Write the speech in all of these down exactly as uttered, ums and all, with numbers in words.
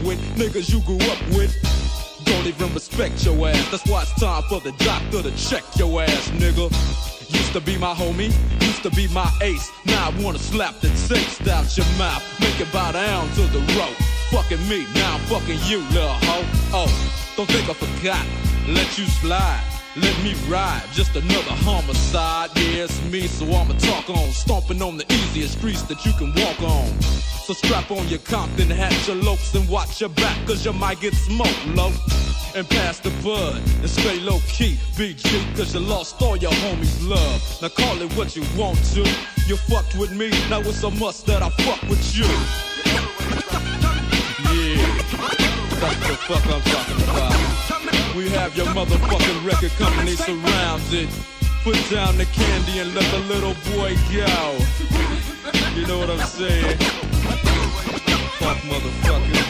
with niggas you grew up with. Don't even respect your ass. That's why it's time for the doctor to check your ass, nigga. Used to be my homie, used to be my ace. Now I wanna slap the taste out your mouth, make it bow down to the rope. Fucking me, now I'm fucking you, little hoe. Oh, don't think I forgot, let you slide. Let me ride, just another homicide. Yeah, it's me, so I'ma talk on. Stomping on the easiest streets that you can walk on. So strap on your Compton hat, your lokes, and watch your back, cause you might get smoked, low. And pass the bud, and stay low-key, B G, cause you lost all your homies' love. Now call it what you want to. You fucked with me, now it's a must that I fuck with you. Yeah, that's the fuck I'm talking about. We have your motherfucking record company surrounded. Put down the candy and let the little boy go. You know what I'm saying? Fuck motherfucker.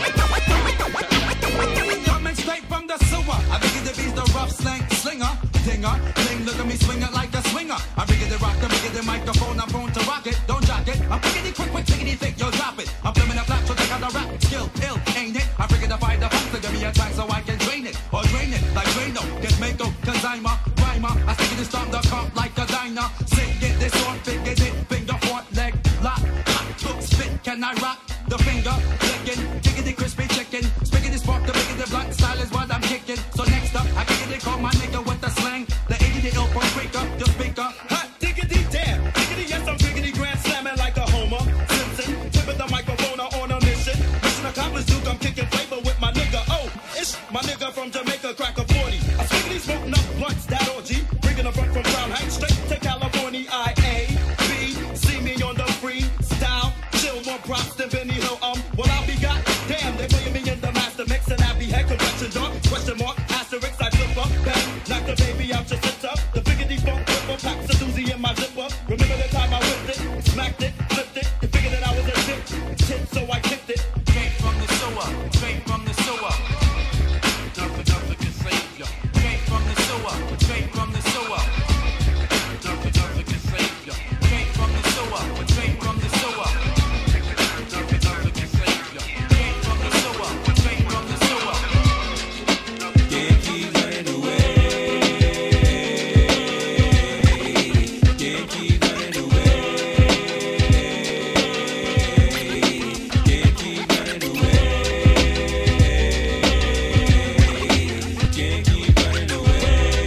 Coming straight from the sewer. I figured the beast, the rough slang slinger. Dinger, sling, look at me swing it like a swinger. I figured the rock, I figured the microphone, I'm prone to rock it. Don't jock it. I'm figured quick, quick, tickety thick, yo, drop it. I'm filming a flat, so check out the rap skill, ill, ain't it? I figured to find the funk to give me a track so I can drain it. Or drain it like Drano, get Mako, cause I'm a rhymer. I stick it to storm the comp like a diner. Sing it, this on, figured it, finger, front, leg, lock, hot, hook, spit, can I rock? The finger, licking, jiggity crispy chicken. Spiggity spark, the biggity blunt style is what I'm kicking. So next up, I kick it, call my nigga with the slang. The eighty, the ill point breaker, your speaker. Hot diggity damn, diggity yes, I'm diggity grand slamming like a Homer Simpson. Tip of the microphone on a mission. Mission accomplished, Duke, I'm kicking flavor with my nigga. Oh, it's my nigga from Jamaica, crack a forty. I spiggity smoking up blunts, that orgy. Bringing the front from Crown Heights straight to California. I A B, see me on the free style. Chill more props than Benny Hill. Um, well I'll be got damn, they playing me in the master mix and I be head complexion dark. Question mark, asterisk, I flip up, bang, knock the baby out your sit up. The biggity funk flipper, packs a doozy in my zipper. Remember the time I whipped it, smacked it, flipped it. You figured that I was a tip, tip, so I kicked it. Straight from the sewer, straight from the sewer. Nothing, nothing can save ya. Straight from the sewer, straight from the sewer. Nothing, nothing can save ya. Straight from the sewer, straight from the sewer. Nothing, nothing can save ya. Straight from the sewer, straight from the sewer. Can't keep running away. Can't keep running away. Can't keep running away. Can't keep running away.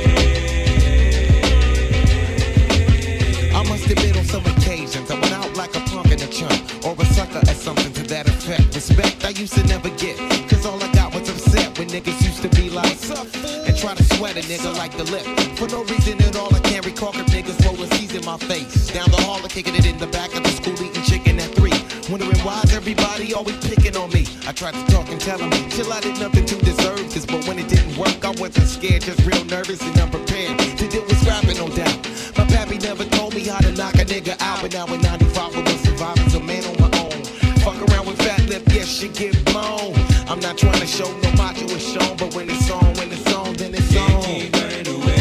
I must have been on some occasions. I went out like a punk in a chump or a sucker or something to that effect. Respect I used to never get, cause all I got was upset when niggas used to be like, and try to sweat a nigga like the lip. For no reason at all, I can't recall if niggas rolling C's in my face. Down the hall, kicking it in the back of the school, eating chicken at three. Wondering why's everybody always picking on me. I tried to talk and tell them, chill, I did nothing to deserve this. But when it didn't work, I wasn't scared, just real nervous and unprepared to deal with rapping, no doubt. My pappy never told me how to knock a nigga out, but now in ninety-five I was surviving, so man on my own. Fuck around with fat lip, yes, shit get blown. I'm not trying to show no macho is shown, but when it's on, when it's on, then it's on. Can't keep running away.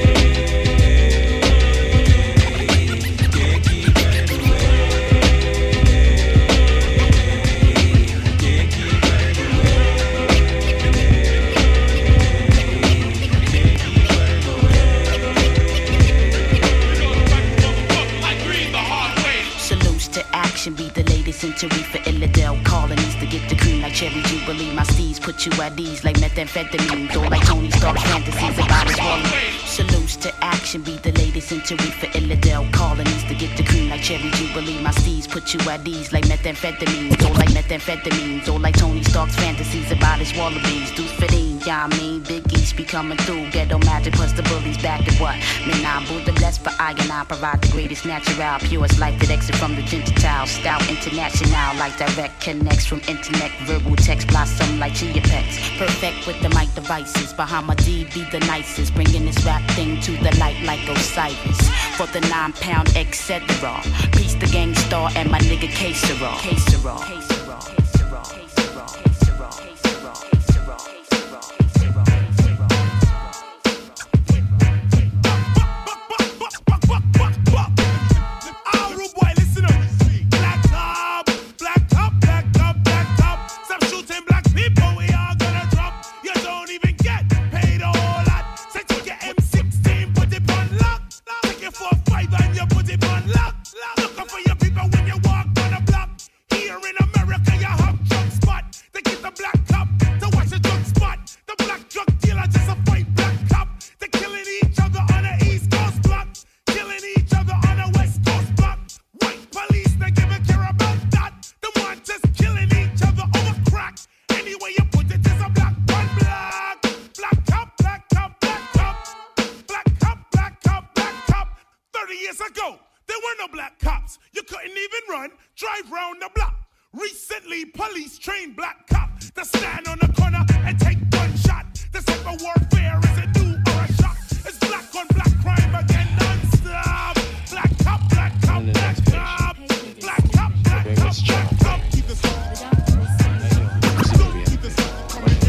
Can't keep running away. Can't keep running away. Can't keep running away. Salutes to action, be the latest century for Illidale colonies to get the cream like Cherry Jubilee. My steeds put you at ease like methamphetamine, though like Tony Stark's fantasies about his wallet. Salutes to action, be the latest century for Illidale colonies to get the cream like Cherry Jubilee. My steeds put you at ease like methamphetamine, though like methamphetamine, though like Tony Stark's fantasies about his wallabies. Deuce fifteen, yeah I mean, Big East be coming through, ghetto magic plus the bullies back at what? Man, I'm Buddha blessed, but I and I provide the greatest natural, purest life that exit from the Gentile style international, like direct connects from internet, verbal text blossom like Chia Pets. Perfect with the mic devices, Bahama D be the nicest, bringing this rap thing to the light like Osiris. For the nine pound et cetera. Peace the gang star and my nigga K-Sera. K-Sera. K-Sera. K-Sera. K-Sera. K-Sera. K-Sera. All rude boy, listen up. Black top, black top, black top, black top. Stop shooting black people. no black cops. You couldn't even run, drive round the block. Recently, police trained black cops to stand on the corner and take one shot. The cyber warfare is a new or a shock. It's black on black crime again, non-stop. Black cop, black cop, black cop. Black cop, black cop, black cop. Keep this up. Keep this up.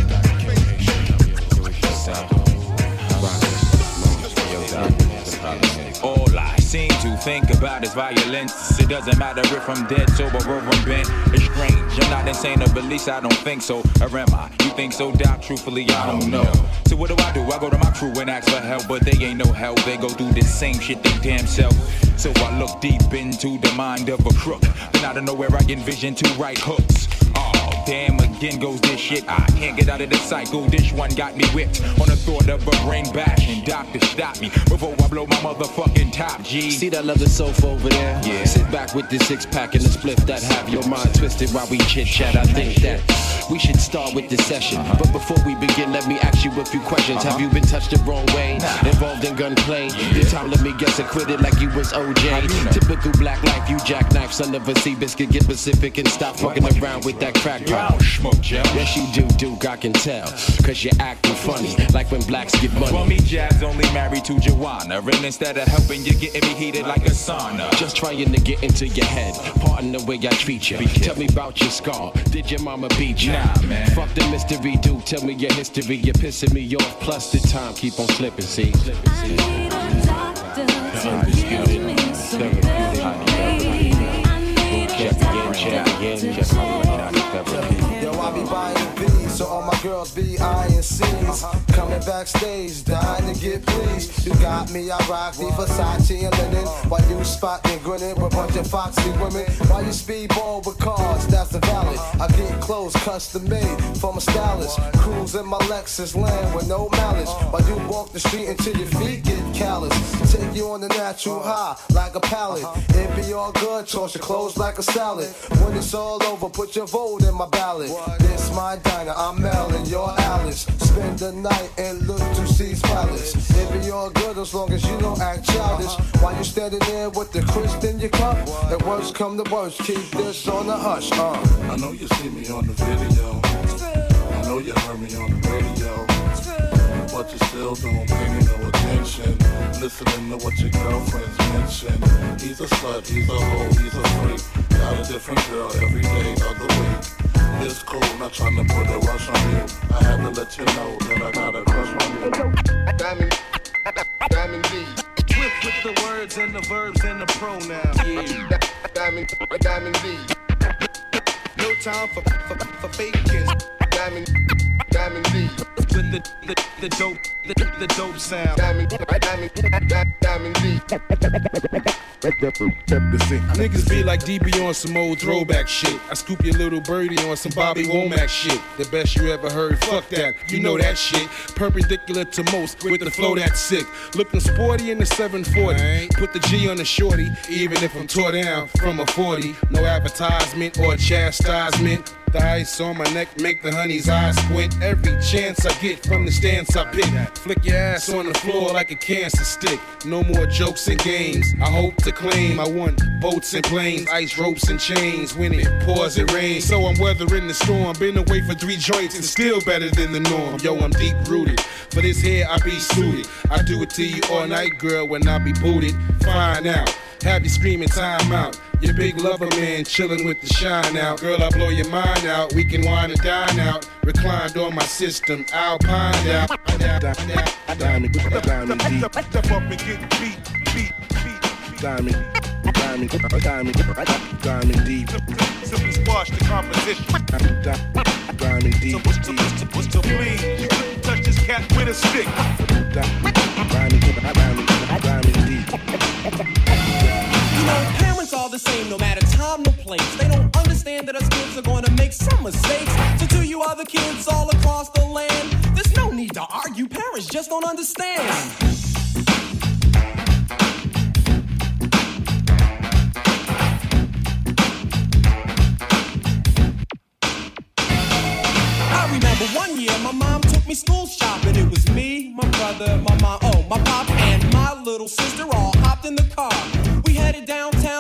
All I seem to think about is violence. It doesn't matter if I'm dead, sober, or I'm bent. It's strange, I'm not insane, or at least I don't think so. Or am I? You think so, Doc? Truthfully, I don't know. So what do I do? I go to my crew and ask for help, but they ain't no help. They go through the same shit they damn self. So I look deep into the mind of a crook. Then out of nowhere I envision two right hooks. Oh, damn, again goes this shit. I can't get out of the cycle. This one got me whipped on the thought of a brain bash. And doctor, stop me before I blow my motherfucking top, G. See that leather sofa over there? Yeah. Sit back with this six pack and a split that have your mind twisted while we chit chat. I think that we should start with this session. Uh-huh. But before we begin, let me ask you a few questions. Uh-huh. Have you been touched the wrong way? Nah. Involved in gunplay? Yeah. Your time, let me guess, acquitted like you was O J. You know? Typical black life, you jackknife, son of a sea biscuit. Get specific and stop fucking what? around with that crack pipe. Smoke gel. Yes, you do, Duke, I can tell. Cause you're acting funny, like when blacks get money. Well, me, Jazz, only married to Joanna. And instead of helping, you getting me heated like a sauna. Just trying to get into your head. Pardon the way I treat you. Tell me about your scar. Did your mama beat you? Nah, man. Fuck the mystery, dude. Tell me your history. You're pissing me off. Plus the time keep on slipping, see? Slipping, see? I need a doctor to give me some therapy. I need a doctor to check. Yo, I be buying B's, so all my girls be I and C's. Coming backstage, dying to get pleased. You got me, I rock the Versace and linen. While you spotting, grinning with a bunch of foxy women. While you speedball with cars, that's the valid. I get clothes custom made from a stylist. Cruise in my Lexus land with no malice. While you walk the street until your feet get callous. Take you on the natural high like a pallet. It be all good, toss your clothes like a salad. When it's all over, put your vote in my ballot. This my diner, I'm Mel and you're Alice. Spend the night and look to C's Palace. It be all good as long as you don't act childish. While you standing there with the crisp in your cup, the worst come to worst, keep this on the hush. Uh. I know you see me on the video. I know you heard me on the radio. But you still don't pay me no attention. Listening to what your girlfriends mention. He's a slut, he's a hoe, he's a freak. Got a different girl every day of the week. It's cool, not trying to put a rush on you. I had to let you know that I got a crush on you. Diamond, Diamond D. Swift with the words and the verbs and the pronouns. Yeah. Diamond, Diamond D. No time for for, for faking. Diamond, Diamond D. With the the, the dope the, the dope sound. Diamond, Diamond, Diamond D. Niggas be like D B on some old throwback shit. I scoop your little birdie on some Bobby Womack shit. The best you ever heard, fuck that, you know that shit. Perpendicular to most, with the flow that's sick. Looking sporty in the seven forty. Put the G on the shorty, even if I'm tore down from a forty. No advertisement or chastisement. The ice on my neck make the honey's eyes squint. Every chance I get from the stance I pick. Flick your ass on the floor like a cancer stick. No more jokes and games. I hope to claim I want boats and planes, ice ropes and chains. When it pours, it rains. So I'm weathering the storm. Been away for three joints and still better than the norm. Yo, I'm deep rooted. For this here, I be suited. I do it to you all night, girl, when I be booted. Find out. Have you screaming time out. Your big lover man chillin' with the shine out. Girl, I blow your mind out. We can wine and dine out. Reclined on my system, Alpine out. Diamond, Diamond D. Step up and get beat, beat, beat. Diamond, Diamond, Diamond, Diamond D. Simply squash the competition. Diamond D. So please, you couldn't touch this cat with a stick. Diamond, Diamond, Diamond D. You know, parents are the same, no matter time, no place. They don't understand that us kids are gonna make some mistakes. So to you other kids all across the land, there's no need to argue, parents just don't understand. I remember one year my mom took me school shopping. It was me, my brother, my mom, oh, my pop, and my little sister all hopped in the car. We headed downtown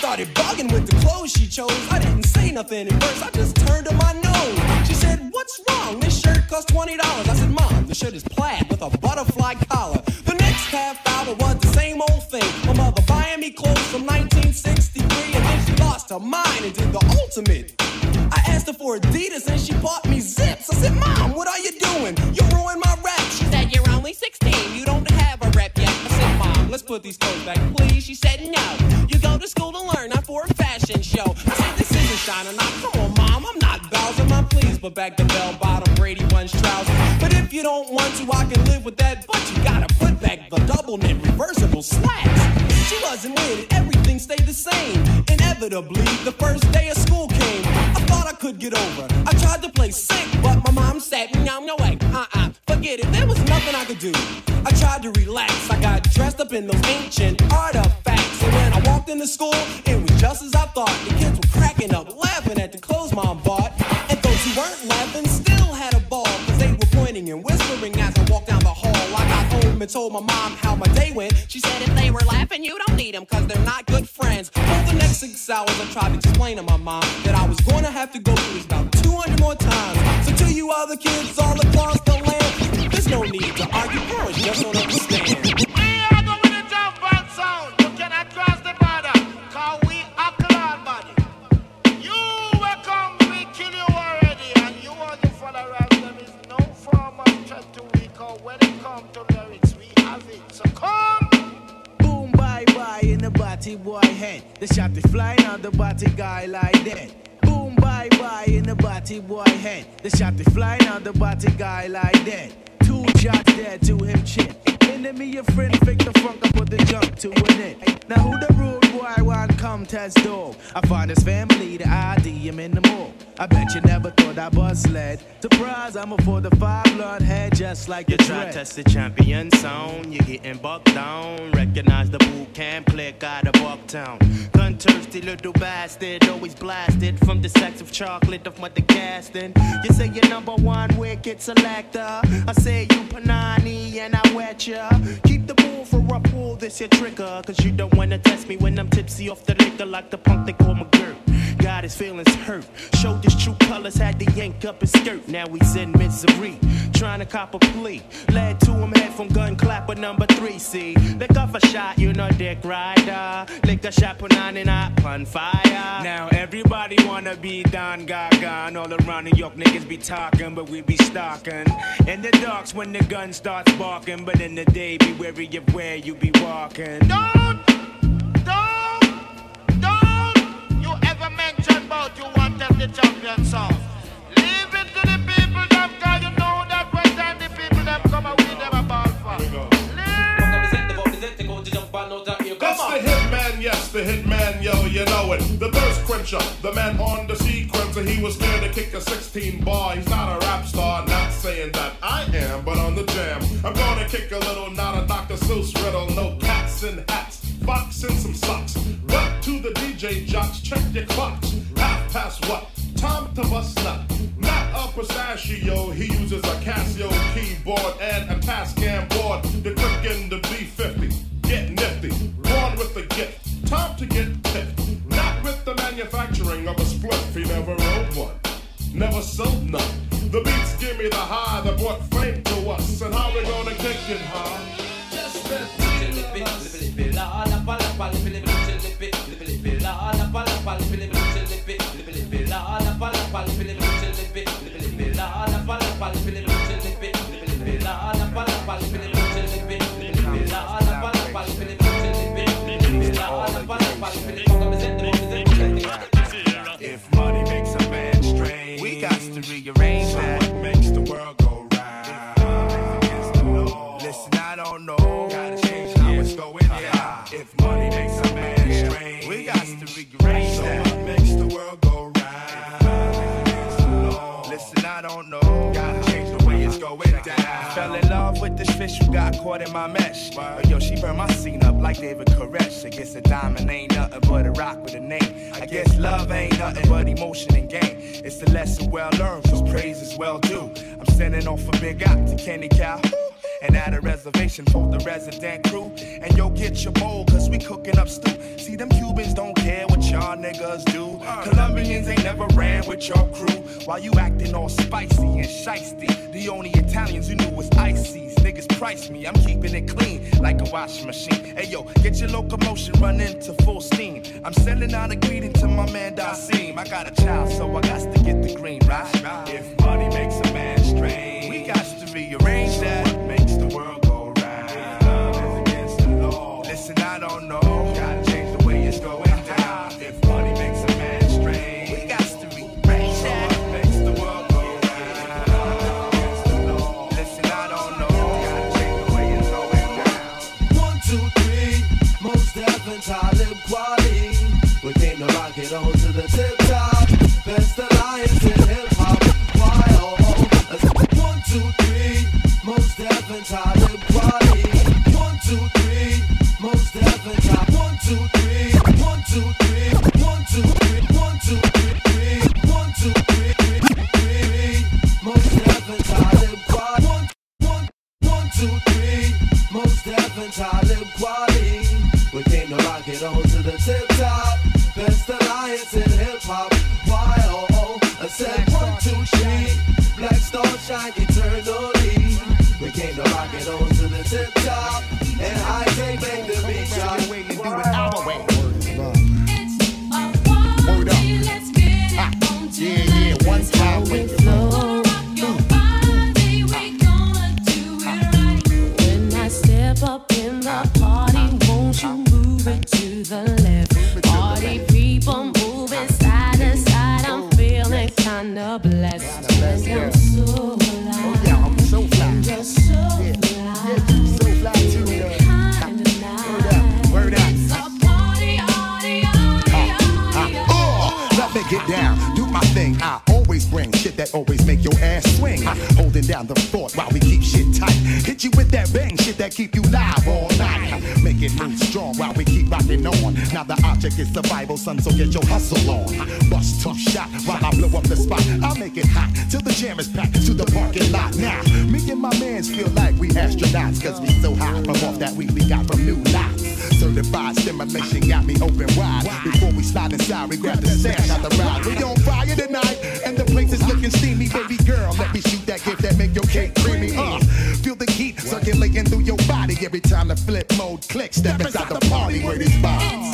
started bugging with the clothes she chose. I didn't say nothing at first, I just turned to my nose. She said, what's wrong? This shirt costs twenty dollars. I said, Mom, the shirt is plaid with a butterfly collar. The next half hour was the same old thing. My mother buying me clothes from nineteen sixty-three, and then she lost her mind and did the ultimate. I asked her for Adidas and she bought me Zips. I said, Mom, what are you doing? You ruined my rap. She said, you're only sixteen, you don't have a rep yet. I said, Mom, let's put these clothes back, please. She said, no, you go to school to learn, not for a fashion show. I said, this isn't China, now come on, Mom, I'm not Bowser, my please. But back the bell-bottom Brady Bunch trousers. But if you don't want to, I can live with that. But you gotta put back the double knit reversible slacks. She wasn't with it, everything stayed the same. Inevitably, the first day of school came. I thought I could get over. I tried to play sick, but my mom said, no, no way, uh-uh, forget it, there was nothing I could do. I tried to relax, I got dressed up in those ancient artifacts. And when I walked into school, it was just as I thought. The kids were cracking up, laughing at the clothes Mom bought. And those who weren't laughing still had a ball, cause they were pointing and whispering as I walked down the hall. I got home and told my mom how my day went. She said, if they were laughing, you don't need them, cause they're not good friends. For the next six hours, I tried to explain to my mom that I was going to have to go through this about two hundred more times. So to you other kids all across the land, there's no need to argue, parents just don't understand. We are going to jump back sound. You cannot cross the border, cause we are cloud body. You will come, we kill you already, and you and your followers, there is no form of threat to we, cause when it comes to lyrics, we have it. So come. Boom, bye bye in the body boy head. The shot is flying out the body guy like that. Boom, bye bye in the body boy head. The shot is flying out the body guy like that. Two shots there to him chin. Enemy your friend, fake the funk, I put the jump to an end. Now who the rude boy want come test dog? I find his family, the I D him in the mall. I bet you never thought I was led. Surprise, I'm a four to five blood head just like you the try dread. test the champion sound, you're getting bucked down. Recognize the boot camp click out of Bucktown. Gun thirsty little bastard, always blasted from the sex of chocolate of mother casting. You say you're number one wicked selector. I say you Panani and I wet ya. Keep the bull for a pull, this your trigger. Cause you don't wanna test me when I'm tipsy off the liquor like the punk they call McGirt. Got his feelings hurt. Showed his true colors, had to yank up his skirt. Now he's in misery, trying to cop a plea. Led to him head from gun clapper number three. See, lick off a shot, you know dick rider. Lick a shot, put on and I pun fire. Now everybody wanna be Don Gaga, and all around New York niggas be talking, but we be stalking. In the darks when the gun starts barking, but in the day be wary of where you be walking. Don't, don't, don't you ever mention about you want them the champion song. Leave it to the people them, cause you know that when time the people them come out with them a ball for. That's the hitman, yes, the hitman, yo, you know it. The thirst quencher, the man on the sequencer. He was scared to kick a sixteen bar. He's not a rap star, not saying that I am, but on the jam, I'm gonna kick a little, not a Doctor Seuss riddle. No cats in hats, fox in some socks. Rap to the D J jocks, check your clocks. Half past what? Time to bust nut. Not a pistachio, he uses a Casio keyboard and a Tascam board. The click in the B fifty. Get nifty, born with the gift, time to get picked. Not with the manufacturing of a spliff, he never wrote one, never sold none. The beats give me the high that brought fame to us, and how we gonna kick it high? Just let If money makes a man strange, we got to rearrange that. What makes the world go round? Listen, I don't know. Gotta change how it's going down. If money makes a man strange, we got to rearrange that. What makes the world go round? Listen, I don't know. Gotta change the way it's going down. Fell in love with this fish who got caught in my mesh. But yo, she burned my scene up like David Koresh. I guess a diamond ain't nothing but a rock with a name. I guess love ain't nothing but emotion and game. It's a lesson well learned, cause praise is well due. I'm sending off a big out to Kenny Cal and at a reservation for the resident crew. And yo, get your bowl, cause we cooking up stew. See, them Cubans don't care what y'all niggas do. Colombians ain't never ran with your crew. While you acting all spicy and shiesty, the only Italians you knew was ices. Niggas price me, I'm keeping it clean like a washing machine. Hey yo, get your locomotion running to full steam. I'm sending out a greeting to my man Dasim. I got a child, so I got to get the green, right? If money makes a man strange, we got to rearrange that. What makes the world go round? If love is against the law. Listen, I don't know. Gotta change the way it's going down. If money makes a man strange, we got to rearrange that. What makes the world go round? If love is against the law. Listen, I don't know. Gotta change the way it's going down. One, two, three, most definitely Talib Kweli. We came to rock it on to the tip top. Best alliance in hip hop. Why oh oh. One, two, three, most definitely Talib Kweli. One, two, three, most definitely. One, two, three, one, two, three, one, two, three, one, two, three, one, two, three, three, most definitely Talib Kweli. One, one, one, two, three, most definitely Talib Kweli. We came to rock it on to the tip top. Best alliance in hip hop. Y O O. I said one, two, three. Black star shine eternally. We came to rock it on to the tip top. And I can't make the beat shot. We can do it our way. Word up. Ah. Yeah, yeah, one time with the flow. When I step up in the party, won't you move it to the left? Party people moving side to side, I'm feeling kinda blessed. And I'm so alive. Oh yeah, I'm so fly. You're so yeah. fly. Yeah, you so fly too. Kinda nice. Word up, word up. It's a party, party, party, party. Oh, let me get down, do my thing. I always bring shit that always make your ass swing. Holding down the fort while we keep shit tight. Hit you with that bang shit that keep you live all night. Make it move strong while we keep rocking on. Now the object is survival, son, so get your hustle on. Bust two shot while I blow up the spot. I'll make it hot till the jam is packed to the parking lot. Now, me and my mans feel like we astronauts, cause we so high from off that weed we got from new lots. Certified stimulation got me open wide. Before we slide inside, we grab the stash out the ride. We on fire tonight, and the place is looking steamy. Baby girl, let me shoot that gift that make your cake creamy. Uh, feel the heat circulating through your body every time the flip mode clicks. Step inside the party where this vibes.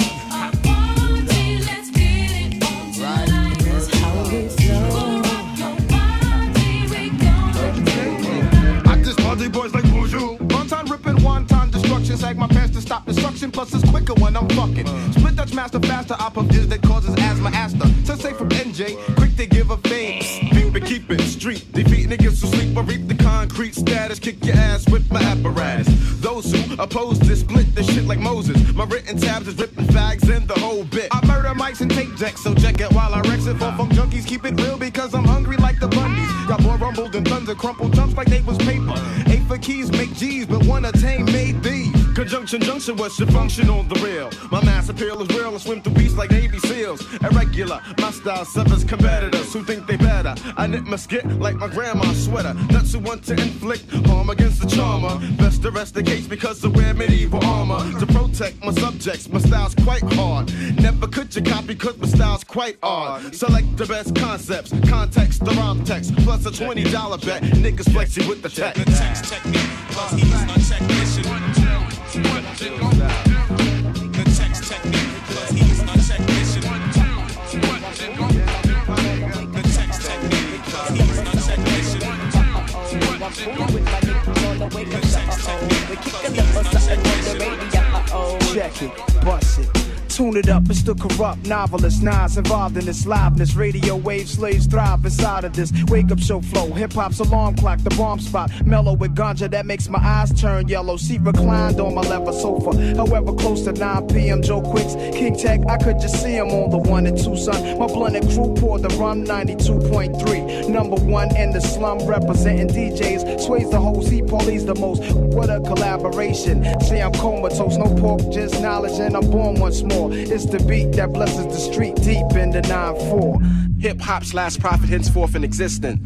Party boys like bonjour. One time ripping, one time destruction. Sag my pants to stop destruction. Plus it's quicker when I'm fucking. Split Dutch master faster. I puff this that causes asthma. Asta. Sensei from N J. Quick to give a fame. Beep it, keep it street. Defeat niggas who sleep. I reap the concrete status. Kick your ass with my apparatus. Those who oppose this split the shit like Moses. My written tabs is ripping fags in the whole bit. I murder mics and tape decks. So check it while I Rex it. For funk junkies keep it real because I'm hungry like the Bundys. Got more rumbled and thunder crumpled jumps like they was paper. Eight for keys make G's, but one attain made these. Conjunction junction, what's your function on the real? My mass appeal is real, I swim through beats like Navy SEALs. Irregular, my style suffers competitors who think they better. I knit my skit like my grandma's sweater. Nuts who want to inflict harm against the charmer. Best to rest the case because I wear medieval armor. To protect my subjects, my style's quite hard. Never could you copy cause my style's quite odd. Select the best concepts, context, the rhyme text. Plus a twenty dollar bet, niggas flex you with the tech. The text technique, plus he's my technician. The text technique, plus he's my technician. The text technique, plus he's my technician. The text technique, plus he's my technician. Check it, bust it. Tune it up, it's the corrupt novelist. Nas involved in this liveness. Radio wave slaves thrive inside of this. Wake up show flow, hip hop's alarm clock, the bomb spot. Mellow with ganja that makes my eyes turn yellow. Seat reclined on my leather sofa. However, close to nine p m Joe Quicks, King Tech, I could just see him on the one and two, son. My blunted crew poured the rum ninety-two point three. Number one in the slum, representing D Js. Sways the whole Z, Paulie's the most. What a collaboration. See, I'm comatose, no pork, just knowledge, and I'm born once more. It's the beat that blesses the street deep in the nine four. Hip hop's last prophet henceforth in existence.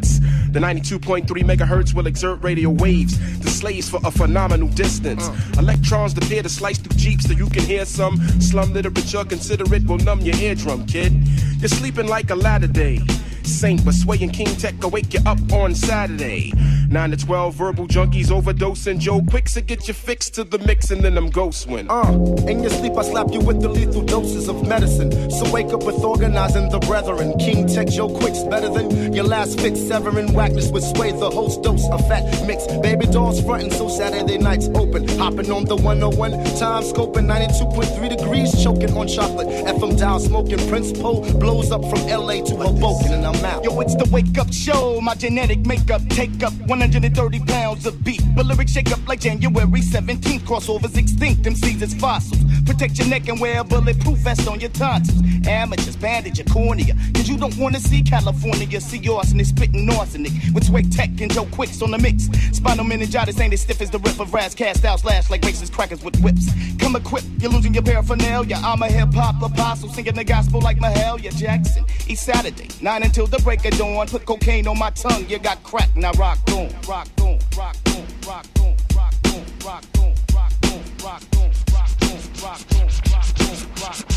The ninety-two point three megahertz will exert radio waves, the slaves for a phenomenal distance. Electrons appear to slice through jeeps so you can hear some slum literature. Consider it will numb your eardrum, kid. You're sleeping like a latter day saint, but swaying King Tech will wake you up on Saturday. nine to twelve verbal junkies overdosing Joe Quicks to get you fixed to the mix, and then them ghosts win. Uh, in your sleep I slap you with the lethal doses of medicine. So wake up with organizing the brethren. King Tech Joe Quicks better than your last fix. Severing whackness with sway, the host dose of fat mix. Baby dolls frontin' so Saturday nights open. Hopping on the one oh one, time scoping ninety-two point three degrees, choking on chocolate. F M dial smoking, Prince Poe blows up from L A to Hoboken, and I'm out. Yo, it's the wake up show. My genetic makeup take up one hundred thirty pounds of beef. But lyrics shake up like January seventeenth. Crossovers extinct, them seeds as fossils. Protect your neck and wear a bulletproof vest on your tonsils. Amateurs bandage your cornea, cause you don't wanna see California see arsenic spitting arsenic with Sway Tech and Joe Quicks on the mix. Spinal meningitis ain't as stiff as the rip of Raz. Cast out slash like racist crackers with whips. Come equipped, you're losing your paraphernalia. I'm a hip hop apostle singing the gospel like Mahalia Jackson. Each Saturday, nine until the break of dawn. Put cocaine on my tongue, you got crack, now rock on, rock on, rock on, rock on, rock on, rock on, rock on, rock on, rock on, rock on, rock on, rock on.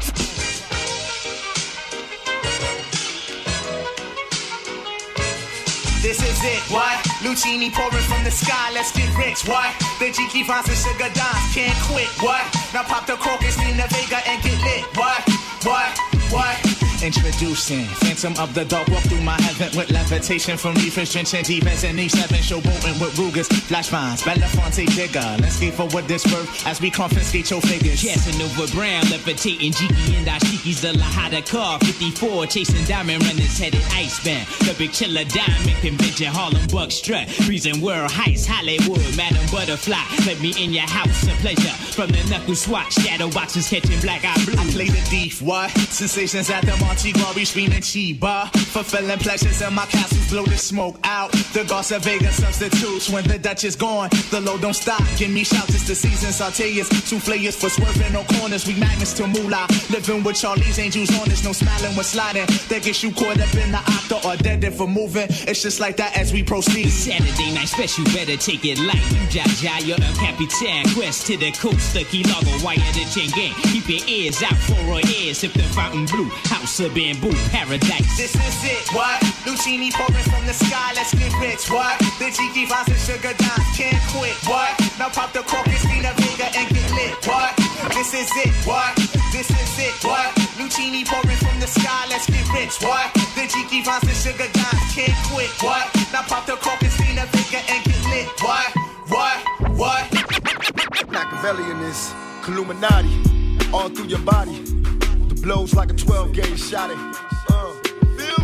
This is it, what? Lucini pouring from the sky, let's get rich, what? The G K finds the sugar dimes, can't quit, what? Now pop the crocus, Nina Vega and get lit, what? What? What? Introducing Phantom of the Dark, walk through my heaven with levitation from reefers, drenching defense and E seven, showboating with Rugers, flash vines, Belafonte digger. Let's skate forward this birth as we confiscate your figures. Casanova Brown, levitating Jiki and Ashiki's the Lahada car, fifty-four, chasing diamond runners headed icebound. The big chiller diamond convention, Harlem Buck strut, freezing world heights, Hollywood, Madam Butterfly. Let me in your house, a pleasure. From the knuckle swatch, shadow boxes catching black eye blue. I play the thief, what? Sensations at the Antigua, we screaming Chiba. Fulfilling pleasures in my castles, blow the smoke out. The Garza Vega substitutes when the Dutch is gone. The load don't stop, give me shouts, it's the season. Sauteas, souffleurs for swerving no corners. We magnets to moolah, living with Charlie's angels on us. No smiling when sliding, that gets you caught up in the octa or dead if we're moving. It's just like that as we proceed. Saturday night special, better take it light. You Jaja, you're a Capitan. Quest to the coast, the key logo, wire the chain gang. Keep your ears out for our ears, if the fountain blue. House of bamboo, paradise. This is it, what? Lucini pouring from the sky, let's get rich, what? The G K vines and sugar dimes, can't quit, what? Now pop the crocus, Nina Vega and get lit, what? This is it, what? This is it, what? Lucini pouring from the sky, let's get rich, what? The G K vines and sugar dimes, can't quit, what? Now pop the crocus, Nina Vega and get lit, what? What? What? Machiavellian is Illuminati all through your body. The blows like a twelve gauge shot. Uh, feel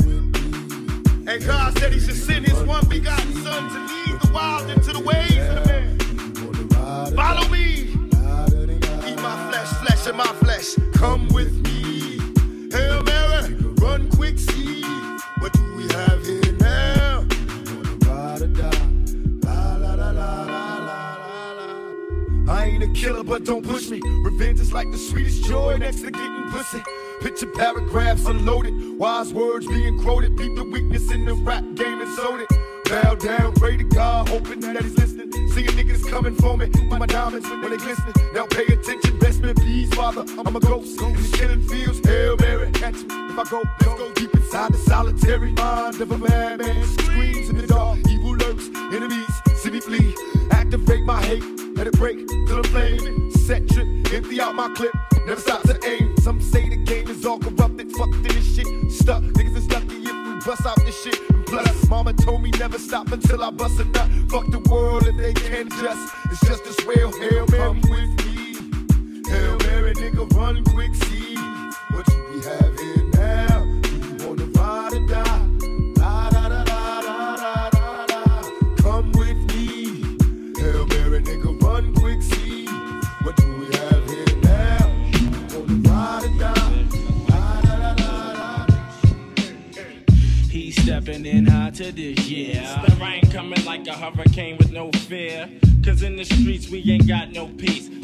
me? And God said he should send his one begotten son to lead the wild into the ways of the man. Follow me. Eat my flesh, flesh of my flesh. Come with me. Hail Mary, run quick, see. What do we have here now? Ride or die. La la la la la la la. I ain't a killer, but don't push me. Revenge is like the sweetest joy next to getting pussy. Picture paragraphs unloaded, wise words being quoted. Beat the weakness in the rap game and sold it. Bow down, pray to God, hoping that he's listening. Seeing niggas coming for me, with my diamonds when they glistening. Now pay attention, best in peace, Father. I'm a ghost in these killing fields. Hail Mary, catch me if I go. Let's go deep inside the solitary mind of a madman. Screams in the dark, evil lurks, enemies see me flee. Activate my hate, let it break till I'm flaming. Set trip, empty out my clip, never stop to aim. Some say the game is all corrupted, fucked in this shit. Stuck, niggas is lucky if we bust out this shit. And plus, mama told me never stop until I bust a nut. Fuck the world if they can't adjust. It's just as well, Hail Mary. Come with me. Hail Mary, nigga, run quick, see what you we have here now. You wanna ride or die? La da da da da da da da. Come with me. Hail Mary, nigga, run quick, see what do we have here now. You wanna ride or die? La da da da da. He's stepping in high to this year. The rain coming like a hurricane with no fear. Cause in the streets we ain't got no peace.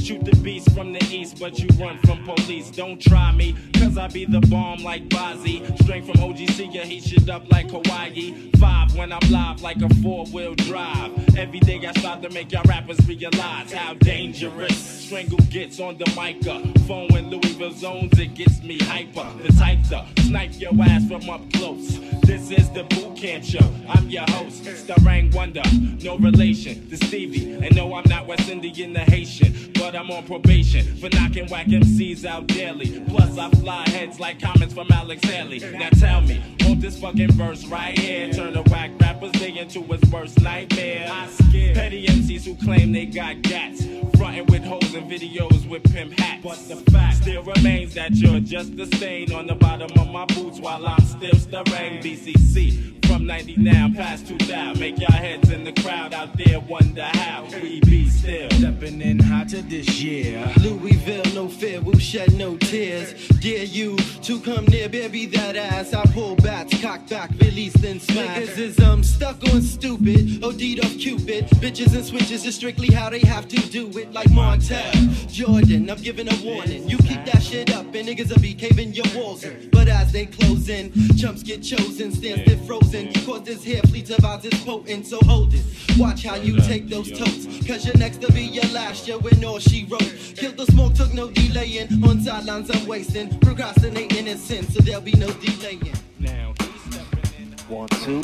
Shoot the beast from the east, but you run from police. Don't try me, cause I be the bomb like Bozzy. Straight from O G C, you heat shit up like Hawaii. Five when I'm live like a four-wheel drive. Every day I start to make y'all rappers realize how dangerous Strangle gets on the mic up. Phone when Louisville zones, it gets me hyper. The type to snipe your ass from up close. This is the boot camp show. I'm your host, Starang Wonder. No relation to Stevie. And no, I'm not West Indian the Haitian. But I'm on probation for knocking whack M Cs out daily. Plus I fly heads like comments from Alex Haley. Now tell me, won't this fucking verse right here turn a whack rapper's day into his worst nightmare? I scare petty M Cs who claim they got gats, frontin' with hoes and videos with pimp hats. But the fact still remains that you're just a stain on the bottom of my boots while I'm still stirring B C C. From ninety now past two thousand, make y'all heads in the crowd out there wonder how we be still. Stepping in hotter this year. Louisville, no fear, we'll shed no tears. Dare you to come near, baby, that ass. I pull bats, cock back, release, then smash. Niggas is um stuck on stupid, O D'd off Cupid. Bitches and switches is strictly how they have to do it. Like Montel, Jordan, I'm giving a warning. You keep that shit up and niggas will be caving your walls in. But as they close in, chumps get chosen, stand stiff frozen. Cause this hair fleet of ours is potent, so hold it. Watch how you take those totes, cause you're next to be your last year when all she wrote. Killed the smoke, took no delaying. On sidelines I'm wasting, procrastinating is sin, so there'll be no delaying. Now he's stepping in. One, two.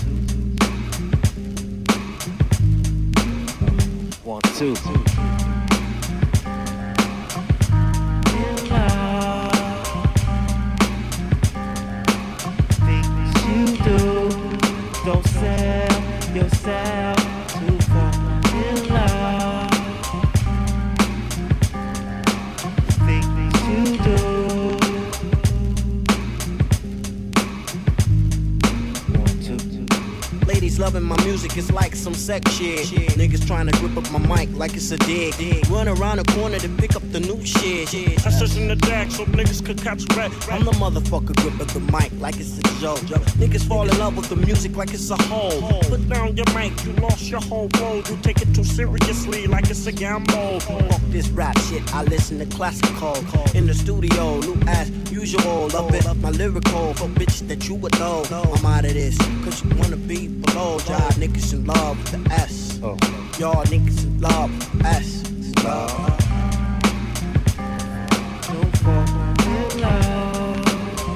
One, two. You do, don't sell yourself to fall in love. Things you do. One, two. Ladies loving my music, it's like some sex shit. Niggas trying to grip up my mic like it's a dig. Run around the corner to pick up the new shit. I search in the deck so niggas could catch a rat. I'm the motherfucker gripping the mic like it's a joke. Niggas fall in love with the music like it's a hole. Put down your mic, you lost your whole road. You take it too seriously like it's a gamble. Fuck this rap shit, I listen to classical. In the studio, new as usual. Love it, my lyrical for bitches that you would know. I'm out of this, cause you wanna be below. Y'all niggas in love with the S. Y'all niggas in love with the S. It's love. Don't fall in love.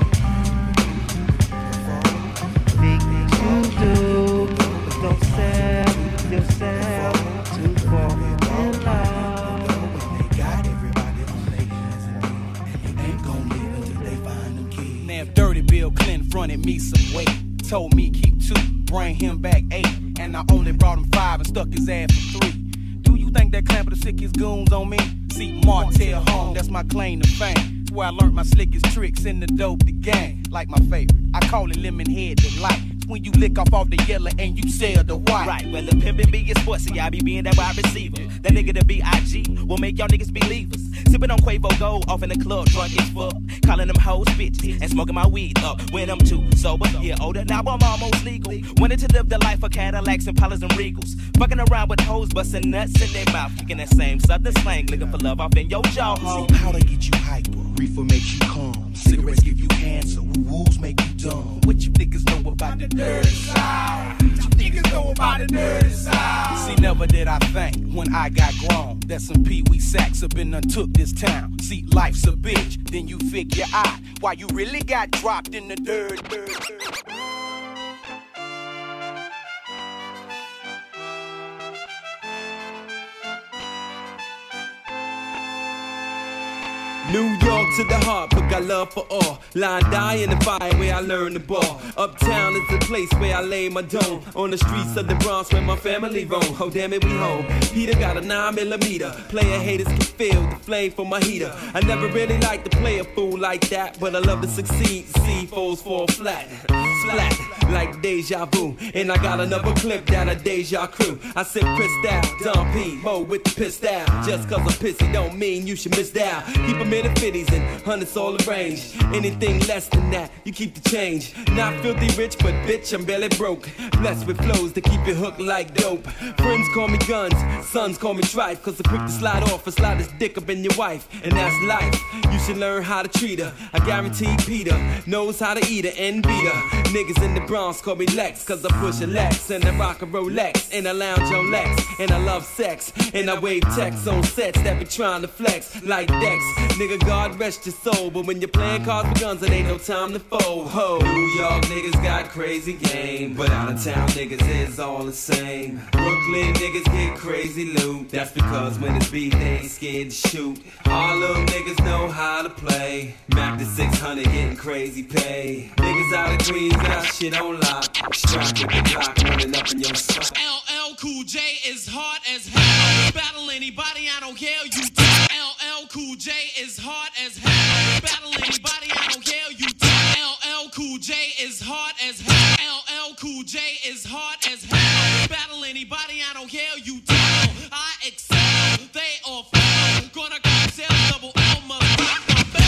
Things you do, but don't sell yourself to fall in love. They got everybody on their hands and they ain't gon' leave until they find them keys. Now Dirty Bill Clinton fronted me some weight. Told me keep two, bring him back eight. And I only brought him five and stuck his ass for three. Do you think that Clamp of the sickest goons on me? See Martell home, that's my claim to fame. It's where I learned my slickest tricks in the dope, the gang. Like my favorite, I call it lemon head delight. It's when you lick off all the yellow and you sell the white. Right, well the pimpin' be is sportsy, I be being that wide receiver. That nigga the B I G will make y'all niggas believers. Sippin' on Quavo Gold off in the club, drunk as fuck. Calling them hoes bitches and smoking my weed up when I'm too sober. Yeah, older, now I'm almost legal. Wanted to live the life of Cadillacs and Polos and Regals. Fucking around with hoes, busting nuts in their mouth. Kicking that same southern slang, looking for love off in your jaw. See, powder get you hyper, reefer makes you calm. Cigarettes give you cancer, woo-woos make you dumb. What you niggas know about the dirty side? What you niggas know about the dirty side? See, never did I think when I got grown that some Pee-wee sacks have been untook this town. See, life's a bitch, then you figure out why you really got dropped in the dirt. dirt, dirt. New York to the heart, but got love for all. Line die in the fire where I learn the ball. Uptown is the place where I lay my dome. On the streets of the Bronx where my family roam. Oh damn it, we home. Peter got a nine millimeter. Player haters can feel the flame from my heater. I never really liked to play a fool like that, but I love to succeed. See foes fall flat. flat like deja vu. And I got another clip down a deja crew. I said pissed out, Don P, Mo with the pissed out. Just cause I'm pissy don't mean you should miss out. Keep them in the fifties and hundreds all arranged. Anything less than that, you keep the change. Not filthy rich, but bitch, I'm barely broke. Blessed with flows to keep you hooked like dope. Friends call me guns, sons call me trife. Cause I'm quick to slide off and slide his dick up in your wife. And that's life, you should learn how to treat her. I guarantee Peter knows how to eat her and beat her. Niggas in the Bronx call me Lex, cause I push a Lex. And I rock a Rolex, and I lounge on Lex. And I love sex, and I wave texts on sets that be trying to flex like Dex. Nigga, God rest your soul, but when you're playing cards with guns, it ain't no time to fold. Ho, New York niggas got crazy game, but out of town niggas is all the same. Brooklyn niggas get crazy loot, that's because when it's beat, they ain't scared to shoot. Harlem niggas know how to play, Mac to six hundred getting crazy pay. Niggas out of Queens got shit on lock, strapped with the clock running up in your spot. L L Cool J is hard as hell. Battle anybody, I don't care, you L L Cool J is hard as hell. Battle anybody, I don't care, you L L Cool J is hard as hell. L L Cool J is hard as hell. Battle anybody, I don't care, you tell. I excel, they all fail. Gonna come sell double L, must rock my bell.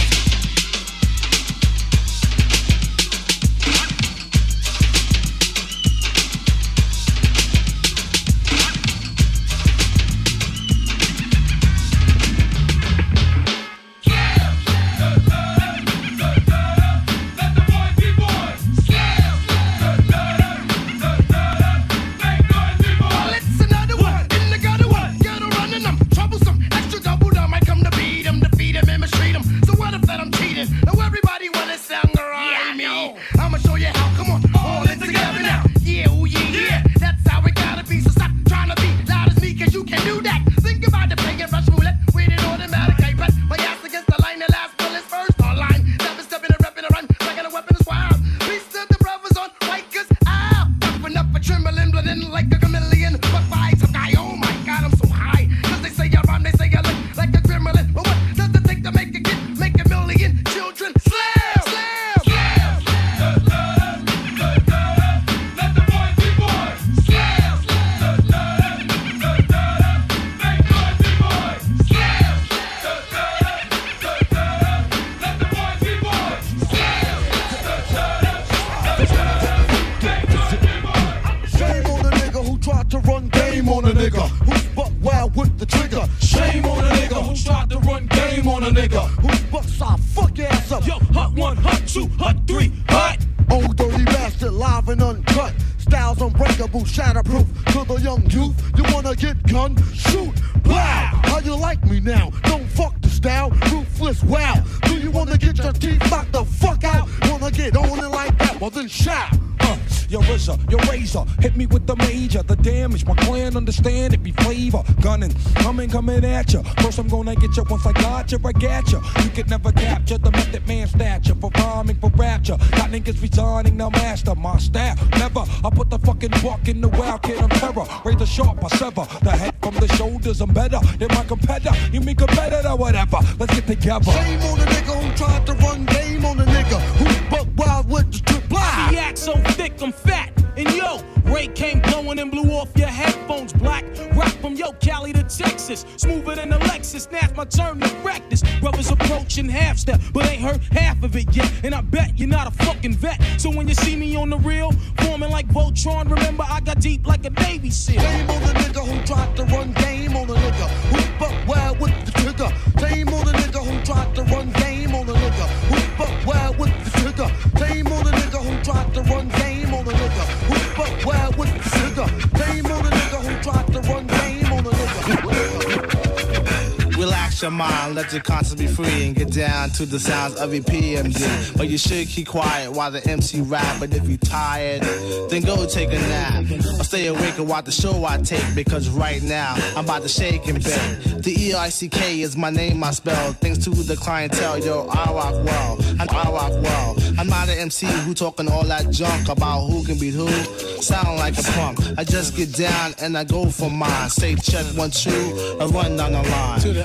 Understand it be flavor, gunning, coming, coming at ya. First I'm gonna get ya, once I got ya, I got ya. You could never capture the method man stature, for rhyming, for rapture. Got niggas resigning, now master my style. Never, I put the fucking buck in the wild kid, I'm terror. Razor sharp, I sever the head from the shoulders. I'm better than my competitor. You mean competitor, whatever. Let's get together. Shame on the nigga who tried to run game on the nigga who buck wild with the strip blind. The act so thick, I'm fat. And yo, Ray came blowing and blew off your headphones black. Rock from yo, Cali to Texas. Smoother than a Lexus. Now's my turn to practice. Brothers approaching half step, but ain't heard half of it yet. And I bet you're not a fucking vet. So when you see me on the real, forming like Voltron, remember I got deep like a Navy SEAL. Shame on the nigga who tried to run game on the nigga who buck wild with the trigger. Shame on the nigga who tried to run game on the nigga who buck wild with the trigger. Shame on the nigga who tried to run game on the nigga who buck wild with the trigger. Shame on the nigga who tried to run game on the nigga. Relax your mind, let your conscience be free and get down to the sounds of your P M D. But you should keep quiet while the M C rap. But if you tired, then go take a nap. Or stay awake and watch the show I take. Because right now, I'm about to shake and bake. The E I C K is my name, I spell. Thanks to the clientele, yo, I rock well. I rock well. I'm not an M C who talking all that junk about who can beat who. Sound like a punk. I just get down and I go for mine. Say check one, two, and run down the line. To the average M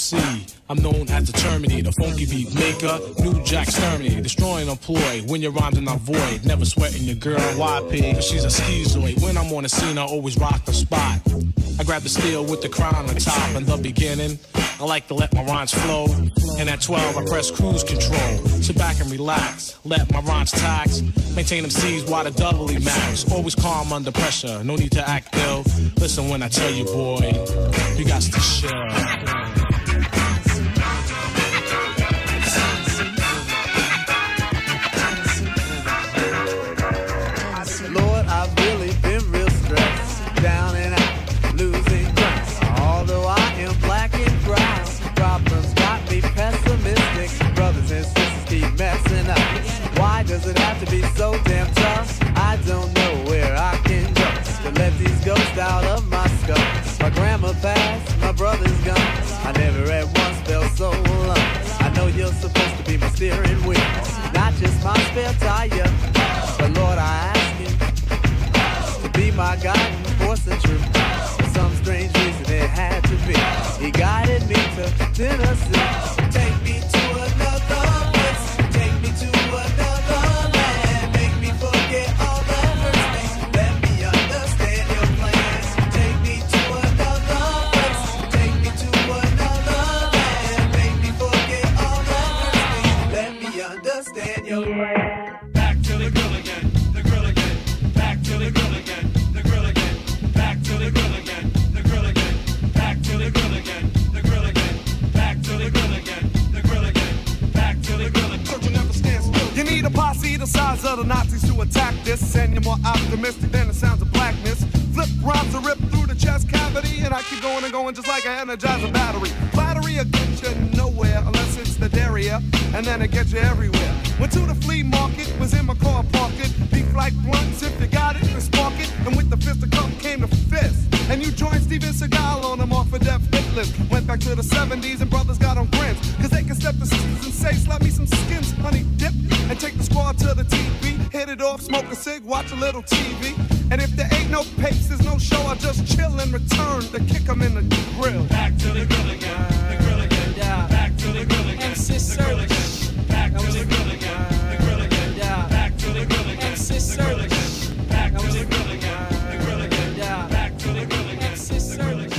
C. I'm known as the Terminator, funky beat maker, New Jack Exterminator, destroying employ. When your rhymes are not void, never sweating your girl. Y P, cause she's a schizoid. When I'm on the scene, I always rock the spot. I grab the steel with the crown on top. In the beginning, I like to let my rhymes flow. And at twelve, I press cruise control. Sit back and relax, let my rhymes tax. Maintain them C's while the doubly max. Always calm under pressure, no need to act ill. Listen when I tell you, boy, you got to chill. Does it have to be so damn tough? I don't know where I can go to let these ghosts out of my skull. My grandma passed, my brother's gone. I never at once felt so alone. I know you're supposed to be my steering wheel, not just my spare tire. But Lord, I ask you to be my guiding force and truth. For some strange reason it had to be. He guided me to Tennessee. Take me to another place. Take me to another. Yeah. Back to the grill again, the grill again. Back to the grill again, the grill again. Back to the grill again, the grill again. Back to the grill again, the grill again. Back to the grill again, the grill again. Back to the grill again. Don't you never stand still. You need a posse the size of the Nazis to attack this, and you're more optimistic than the sounds of blackness. Flip rhymes are ripped through the chest cavity, and I keep going and going just like an Energizer battery. Battery will get you nowhere unless it's the derriere, and then it gets you everywhere. Went to the flea market, was in my car pocket. Beef like blunts, if you got it, then spark it. And with the fist of cup came the fist. And you joined Steven Seagal on them off a death hit list. Went back to the seventies and brothers got on grins. Cause they can step the sisters and say, slap me some skins, honey dip. And take the squad to the T V. Hit it off, smoke a cig, watch a little T V. And if there ain't no papes, there's no show, I'll just chill and return to kick them in the grill. Back to the grill again, the grill again. Yeah. Back to the grill again, the grill again. Back to the grill again, the grill again. Yeah. Back to the grill again, the grill again. Back to the grill again, the grill again. Yeah. Back to the grill again, the grill again.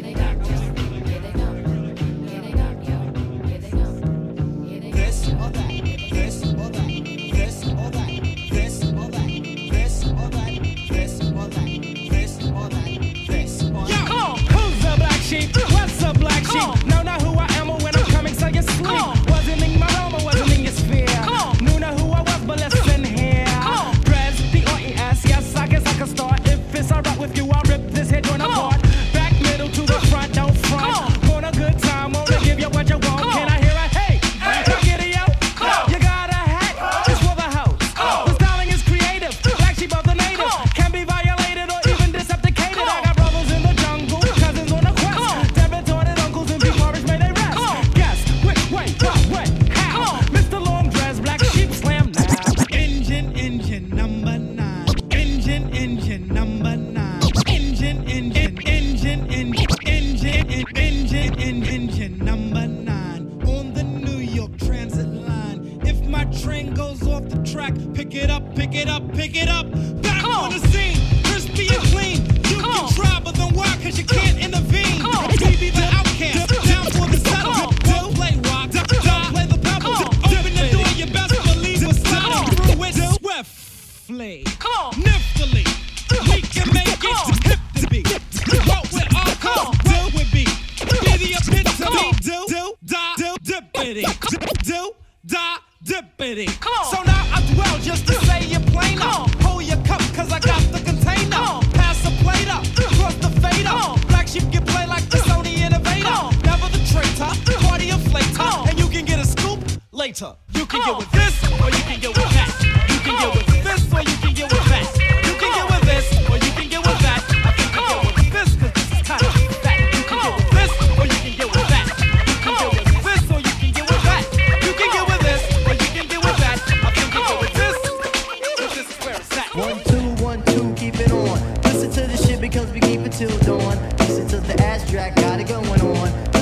This or that, this or that, this or that, this or that, this or that, this or that, this or that, this or that. Yo, uh, who's the black sheep? What's the black sheep? Uh, no, not who I am or when I'm coming, so you sleep. Uh, wasn't in my home or wasn't in your sphere. Uh, Knew not who I was, but listen here. Uh, Press the O E S, yes, I guess I can start. If it's alright with you, I'll rip this head joint apart. Back middle to the front, don't front. Uh, Want a good time, wanna give you what you want. Uh, Can I hear a hey? Hey. Come get it, yo. Uh, you got a hat, it's for the house. Uh, the styling is creative, black sheep of the native. Uh, Can be violated or even decepticated. Uh, I got brothers in the jungle, cousins on the quest. Uh, Debit-ordered uncles and big porridge may they rest. Uh, Guess which way, what, when, how? Uh, Mister Long Dress, black sheep slam now. Engine, engine number nine. Engine, engine number nine. Engine, engine, engine, engine, engine, engine, engine, engine number nine. On the New York Transit line. If my train goes off the track, pick it up, pick it up, pick it up. Back on the scene, crispy and clean. You can try, but then why? Cause you can't intervene. We be the outcast, down for the settle. Don't play rock, don't play the pebble. Open the door, you best believe we're sliding through it swiftly. Niftily, we can make it hip to be. What with our cause, deal with me. Be the epitome, do, do, da, do, dippity. Do, da, dippity. So now I dwell just to say you're plain up. Hold your cup, cause I got the container. Pass the plate up, cross the fader. Black sheep can play like the Sony Innovator. Never the traitor, party inflator. And you can get a scoop later. You can get with this, or you can get with that. You can get with this, or you can get with that. You can get with this, or you can get with that. I think you get with this, cause this is kind of fat. You can get with this, or you can get with that. You can get with this, or you can get with that. You can get with this, or you can get with that. I think you get with this, cause this is where it's at. One, two, one, two, keep it on. Listen to this shit because we keep it till dawn. Listen to the ass track, got it going on.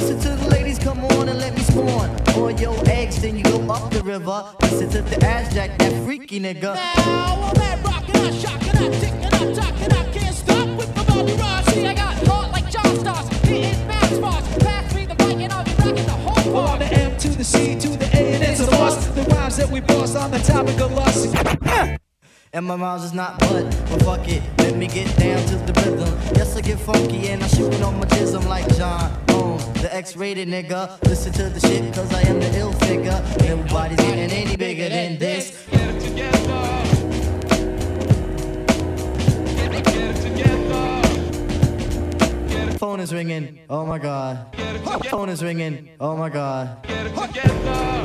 Listen to the ladies, come on and let me spawn. Or your eggs, then you go up the river. Listen to the ass jack, that freaky nigga. Now I'm at rockin', I'm shockin', I'm tickin', I'm talkin', I can't stop with my Bobby Ross. See, I got heart like John Stars, hitting fast bars. Pass me the mic and I'll be rockin' the whole bar. On the M to the C to the A and it's a loss. The rhymes that we boss on the topic of lust. And my rhymes is not but, but fuck it, let me get down to the rhythm. Yes, I get funky and I shoot it on my jism like John Holmes, the X-rated nigga. Listen to the shit cause I am the ill figure. Nobody's getting any bigger than this. Get it together. Get it, get it together. Get it. Phone is ringing, oh my god. Phone is ringing, oh my god. Get it together.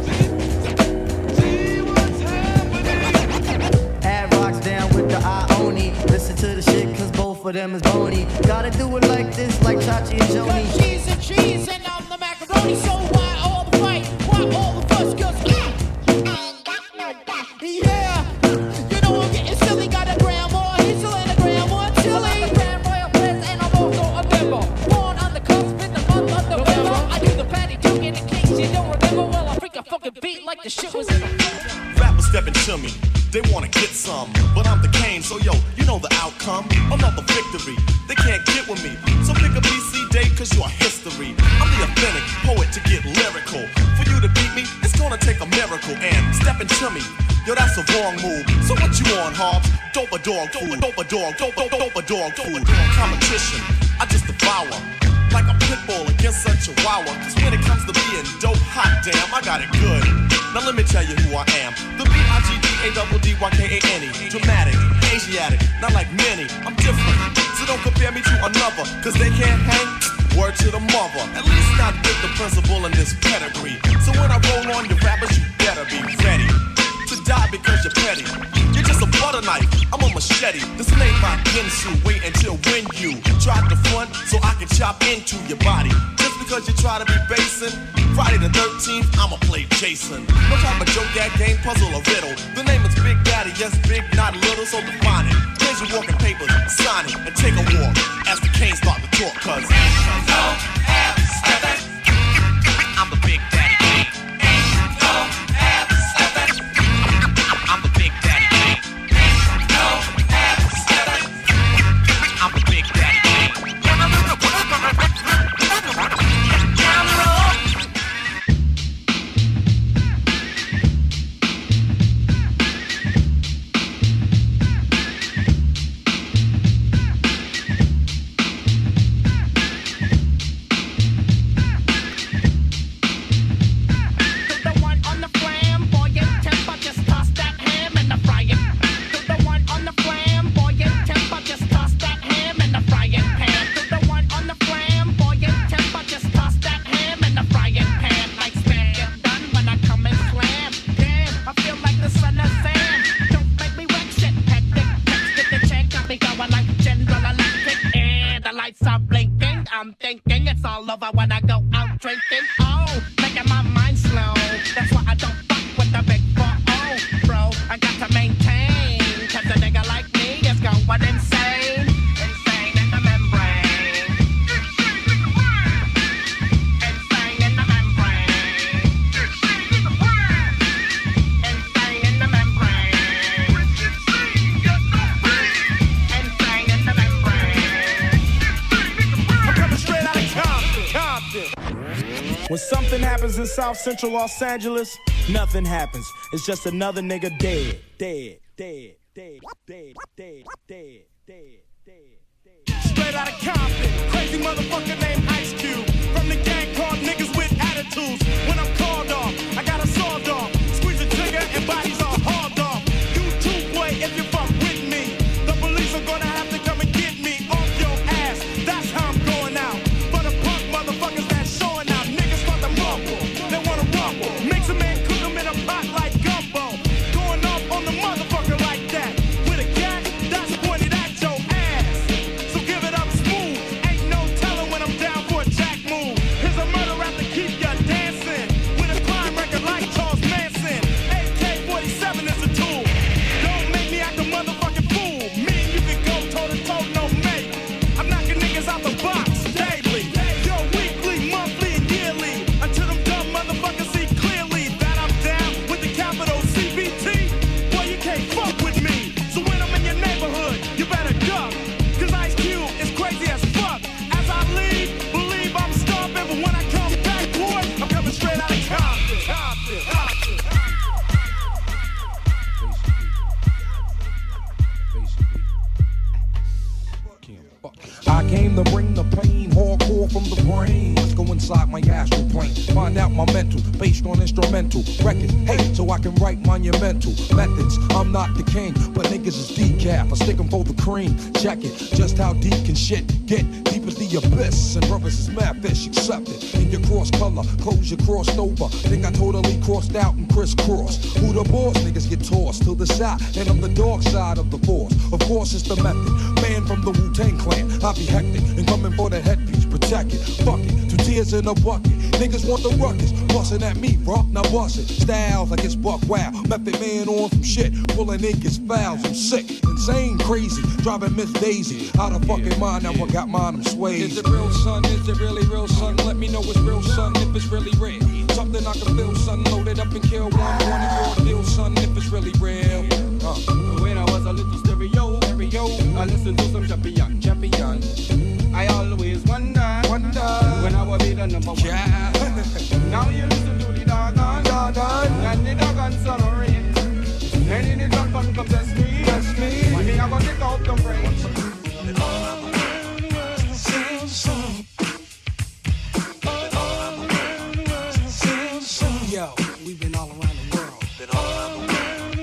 Down with the Ioni. Listen to the shit cause both of them is bony. Gotta do it like this, like Chachi and Joni. Cause cheese and cheese and I'm the macaroni. So why all the fight? Why all the fuss? Cause I, I ain't got no back. Yeah, you know I'm getting silly. Got a grandma, he's still in a grandma chili. I'm a grand royal prince and I'm also a member. Born on the cusp in the month of November. I do the patty duke in case you don't remember. Well, I freak a fucking beat like the shit was in the rappers stepping to me. They wanna get some, but I'm the Kane, so yo, you know the outcome. Another victory, they can't get with me. So pick a B C day, cause you're history. I'm the authentic poet to get lyrical. For you to beat me, it's gonna take a miracle. And step into me, yo, that's a wrong move. So what you on, Hobbs? Dope a dog food, dope a dog, dope, dope, dope a dog food. Competition, I just devour. Like a pit bull against a chihuahua. Cause when it comes to being dope, hot damn, I got it good. Now let me tell you who I am. The B I G D A D D Y K A N E. Dramatic, Asiatic, not like many. I'm different, so don't compare me to another. Cause they can't hang, word to the mother. At least not with the principal in this pedigree. So when I roll on your rappers, you better be ready to die because you're petty. You're just a butter knife, I'm a machete. This ain't my Ginsu, wait until when you try to front so I can chop into your body. Just because you try to be basing, Friday the thirteenth, I'ma play Jason. No type of joke, that game, puzzle, or riddle. The name is Big Daddy, yes, big, not little, so define it. Here's your walking papers, sign it, and take a walk as the Canes start to talk, cause ain't no half stepping. I'm the Big Daddy King. Ain't no half stepping. I'm the Big Daddy King. Ain't no half stepping. I'm the Big Daddy King. I'm thinking it's all over when I go out drinking. Oh, making my mind slow. That's why I don't fuck with the big four oh, bro. I got to maintain, cause a nigga like me is going insane. Insane in the membrane. Insane in the membrane. Insane in the membrane. Insane in the When something happens in South Central Los Angeles, nothing happens. It's just another nigga dead, dead, dead, dead, dead, dead, dead, dead, dead. Straight out of Compton, crazy motherfucker named Ice Cube. From the gang called Niggas with Attitudes. When I'm called off, I got a sawed off. Squeeze a trigger and bodies are hauled off. You too, boy, if you fuck with me. The police are gonna have to come and get me off your ass. That's how I'm going out. For the punk motherfuckers that's showing out. Niggas want to rumble, they wanna rumble. Mix them and cook them in a pot like gumbo. Going off on the motherfucker like that. With a gat that's pointed at your ass. So give it up smooth, ain't no telling when I'm down came to bring the pain, hardcore from the brain. Let's go inside my astral plane, find out my mental, based on instrumental records. Hey, so I can write monumental methods. I'm not the king, but niggas is decaf. I stick 'em for the cream. Check it, just how deep can shit get? Deep as the abyss, and brothers is mad fish, accept it. In your cross color, clothes you crossed over. Think I totally crossed out and crisscrossed. Who the boss? Niggas get tossed to the side, and I'm the dark side of the force. Of course it's the method. Man from the Wu-Tang Clan, I be hectic and coming for the headpiece. Protect it, fuck it, two tears in a bucket. Niggas want the ruckus, bustin' at me, bro. Now bust it. Styles like it's buck wow. Method man on some shit, pulling niggas fouls. I'm sick, insane, crazy, driving Miss Daisy out of fucking mind. Now I got mine, I'm swayed. Is it real, son? Is it really real, son? Let me know it's real, son, if it's really real. Something I can feel, son. Load it up and kill one. One of your deal, son, if it's really real. Uh. When I was a little stereo, stereo, I listened to some champion, champion. I always wonder, wonder when I will be the number one. Yeah. Now you listen to the doggone, doggone, and the doggone sonnery. And in the drum fun come test me, test me. One day I'm gonna take out the brains. Yo, we've been all around the world. Been all around the world.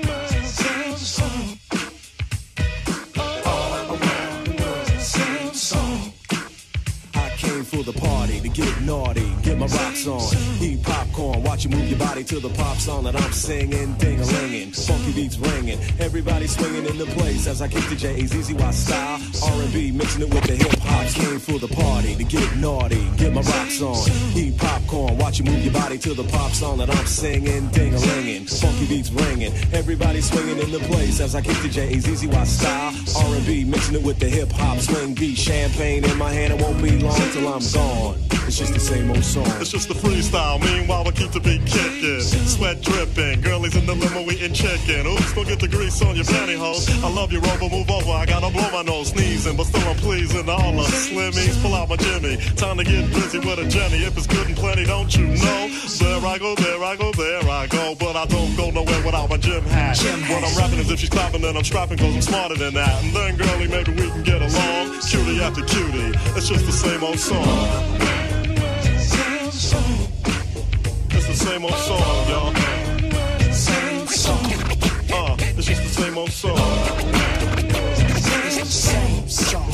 For the party, to get naughty, get my rocks on, eat popcorn, watch you move your body to the pop song that I'm singing, ding-a-linging, funky beats ringing, everybody swinging in the place as I kick the J A Z Z Y style, R and B mixing it with the hip hop. Came for the party, to get naughty, get my rocks on, eat popcorn, watch you move your body to the pop song that I'm singing, ding-a-linging, funky beats ringing, everybody swinging in the place as I kick the J A Z Z Y style, R and B mixing it with the hip hop, swing beat, champagne in my hand, it won't be long till I'm gone. It's just the same old song. It's just the freestyle. Meanwhile, we keep the beat kicking. Sweat dripping. Girlies in the limo eating chicken. Oops, don't get the grease on your pantyhose. I love you, Rover. Move over. I gotta blow my nose. Sneezing, but still I'm pleasing all the slimmies. Pull out my Jimmy. Time to get busy with a Jenny. If it's good and plenty, don't you know? There I go, there I go, there I go. But I don't go nowhere without my gym hat. Gym what I'm rapping is if she's clapping, then I'm strapping, cause I'm smarter than that. And then, girlie, maybe we can get along. Cutie after cutie. It's just the same old song. It's the same old song, y'all. Same song. Uh, it's just the same old song. It's the same song.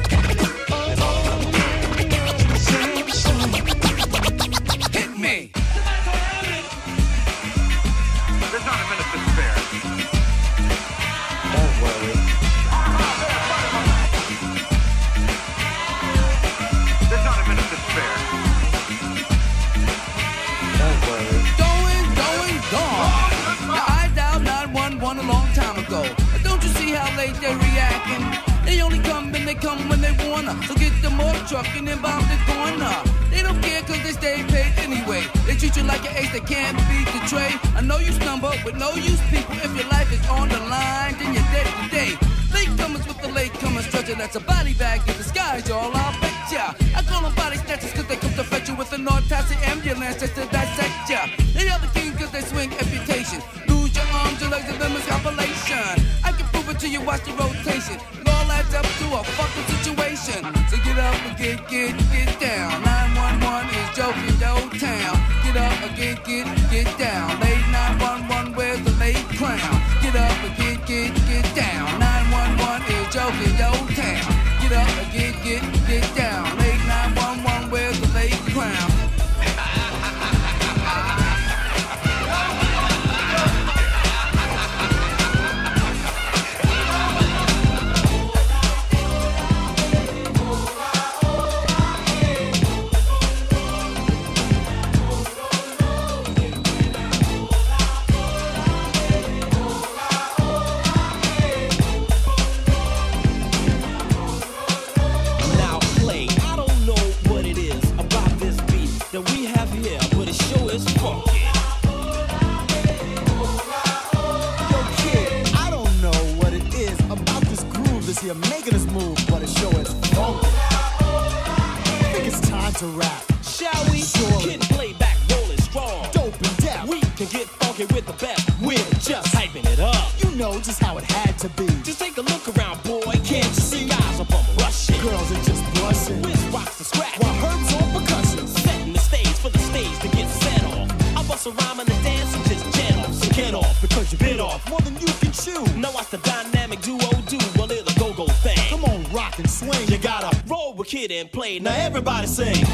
Hit me. There's not a minute to spare. Don't worry. There's not a minute to spare. Going, going, gone. Now I dialed nine one one a long time ago. Don't you see how late they're reacting? They only come when they come when they wanna. So get them off truck and then bomb the corner. They don't care cause they stay paid anyway. They treat you like an ace that can't beat the tray. I know you stumble with no use people. If your life is on the line, then you're dead today. Latecomers with the latecomers treasure. That's a body bag in disguise, y'all. I'll bet ya. I call them body snatchers cause they come to fetch you with an autopsy ambulance just to dissect ya. They are the king cause they swing amputation. Lose your arms, your legs, and them is compilation. I can prove it to you, watch the rotation. It all adds up to a fucking situation. So get up and get, get, get down. nine one one is joking your town. Get up and get, get, get down. Late nine one one, where's the late clown? Get up and get, get, get down. nine one one is joking your town. Get up and get, get, get down. Late nine one one, where's the late clown? You're making us move, but it sure is funky. I think it's time to rap. Shall we? Sure. Kid play back, rolling strong. Dope and deaf. We can get funky with the best. We're just hyping it up. You know just how it had to be. Just take a look around, boy. Can't you see guys up on rushing? Girls are just blushing. You gotta roll with Kid and Play. Now everybody sing.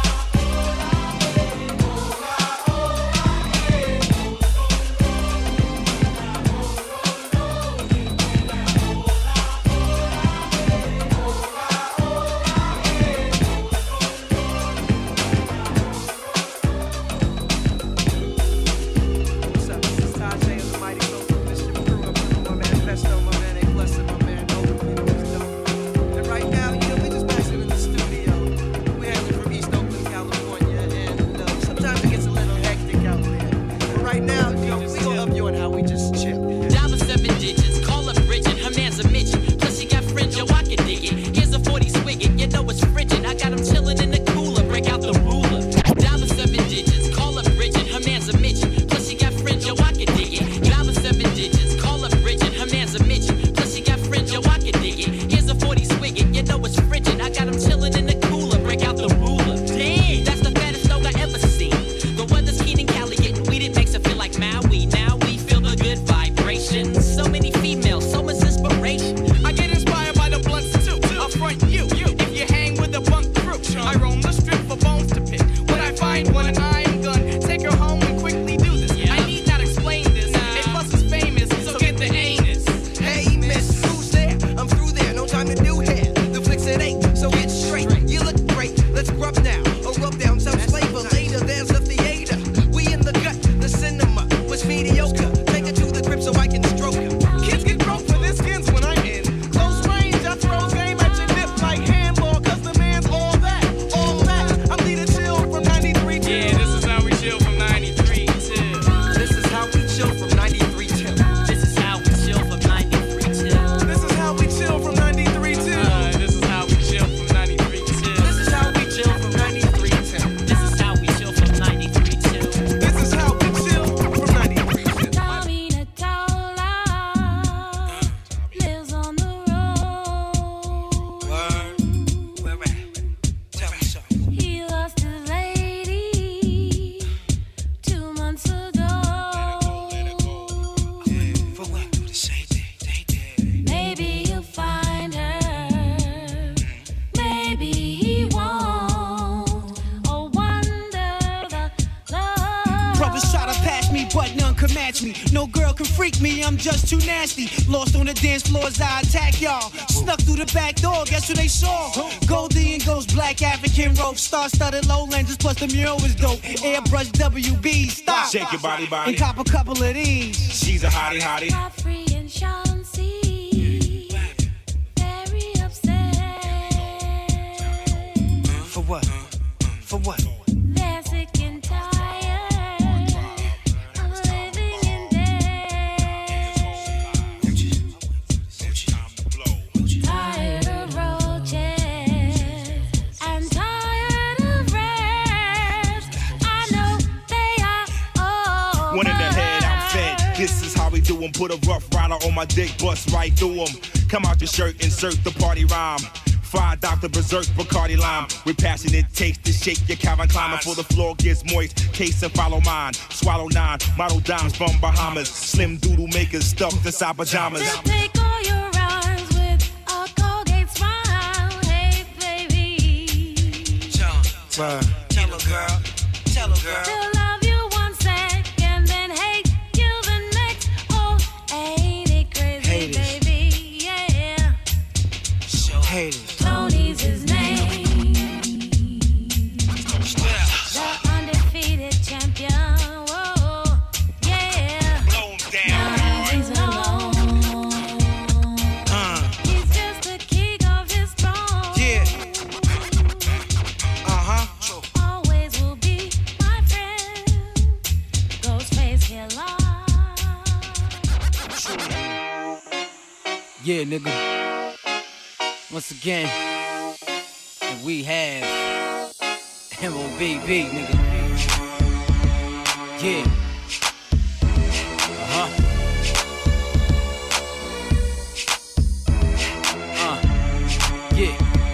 Just too nasty. Lost on the dance floors, I attack y'all. Snuck through the back door, guess who they saw? Goldie and Ghost, black African rope, star-studded lowlanders, plus the mural was dope. Airbrush W B, stop. Shake your body, body. And cop a couple of these. She's a hottie, hottie. Very upset. For what? For what? They're sick and tired of living in debt. Tired of roaches and tired of rats. I know they are all. One in the head, I'm fed. This is how we do 'em. Put a rough rider on my dick, bust right through 'em. Come out your shirt, insert the party rhyme. Fried Doctor Berserk, Bacardi Lime. With passionate taste to shake your Calvin Klein before the floor gets moist. Case and follow mine. Swallow nine, model dimes from Bahamas. Slim doodle makers stuffed inside pajamas. They'll take all your rhymes with a Colgate smile. Hey, baby. John, tell, tell her, girl. Tell her, girl. They'll love you one second, then hate you the next. Oh, ain't it crazy, Haters. baby? Yeah. Haters. Tony's his name. The undefeated champion. Whoa, yeah. Now he's alone. Uh, He's just the king of his throne. yeah. Uh-huh. Always will be my friend. Ghostface Killer. Yeah, nigga. Once again, and we have M O B B, nigga. Yeah. Uh-huh. Uh. Yeah.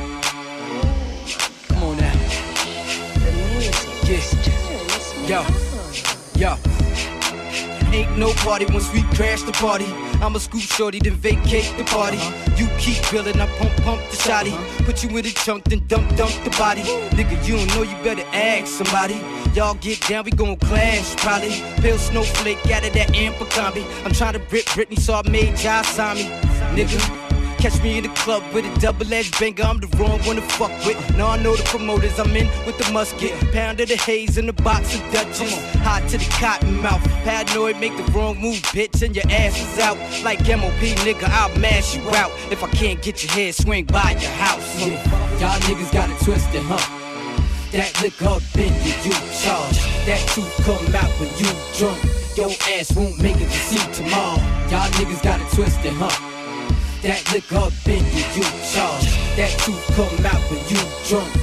Come on now. Yeah. Yo. Yo. Ain't no party once we crash the party. I'ma scoop shorty, then vacate the party. You keep grilling, I pump, pump the shotty. Put you in the trunk, then dump, dump the body. Nigga, you don't know, you better ask somebody. Y'all get down, we gon' clash, probably. Bill Snowflake out of that amper combi. I'm trying to rip Britney, so I made Josh sign me. Nigga, catch me in the club with a double-edged banger, I'm the wrong one to fuck with. Now I know the promoters, I'm in with the musket. Pound of the haze in the box of Dutchess. Hot to the cotton mouth. Paranoid, make the wrong move, bitch, and your ass is out. Like M O P, nigga, I'll mash you out. If I can't get your head, swing by your house. Y'all niggas got it twisted, huh? That liquor bend you, you charge. That truth come out when you drunk. Your ass won't make it to see tomorrow. Y'all niggas got it twisted, huh? That liquor bend you, you charge. That truth come out when you drunk.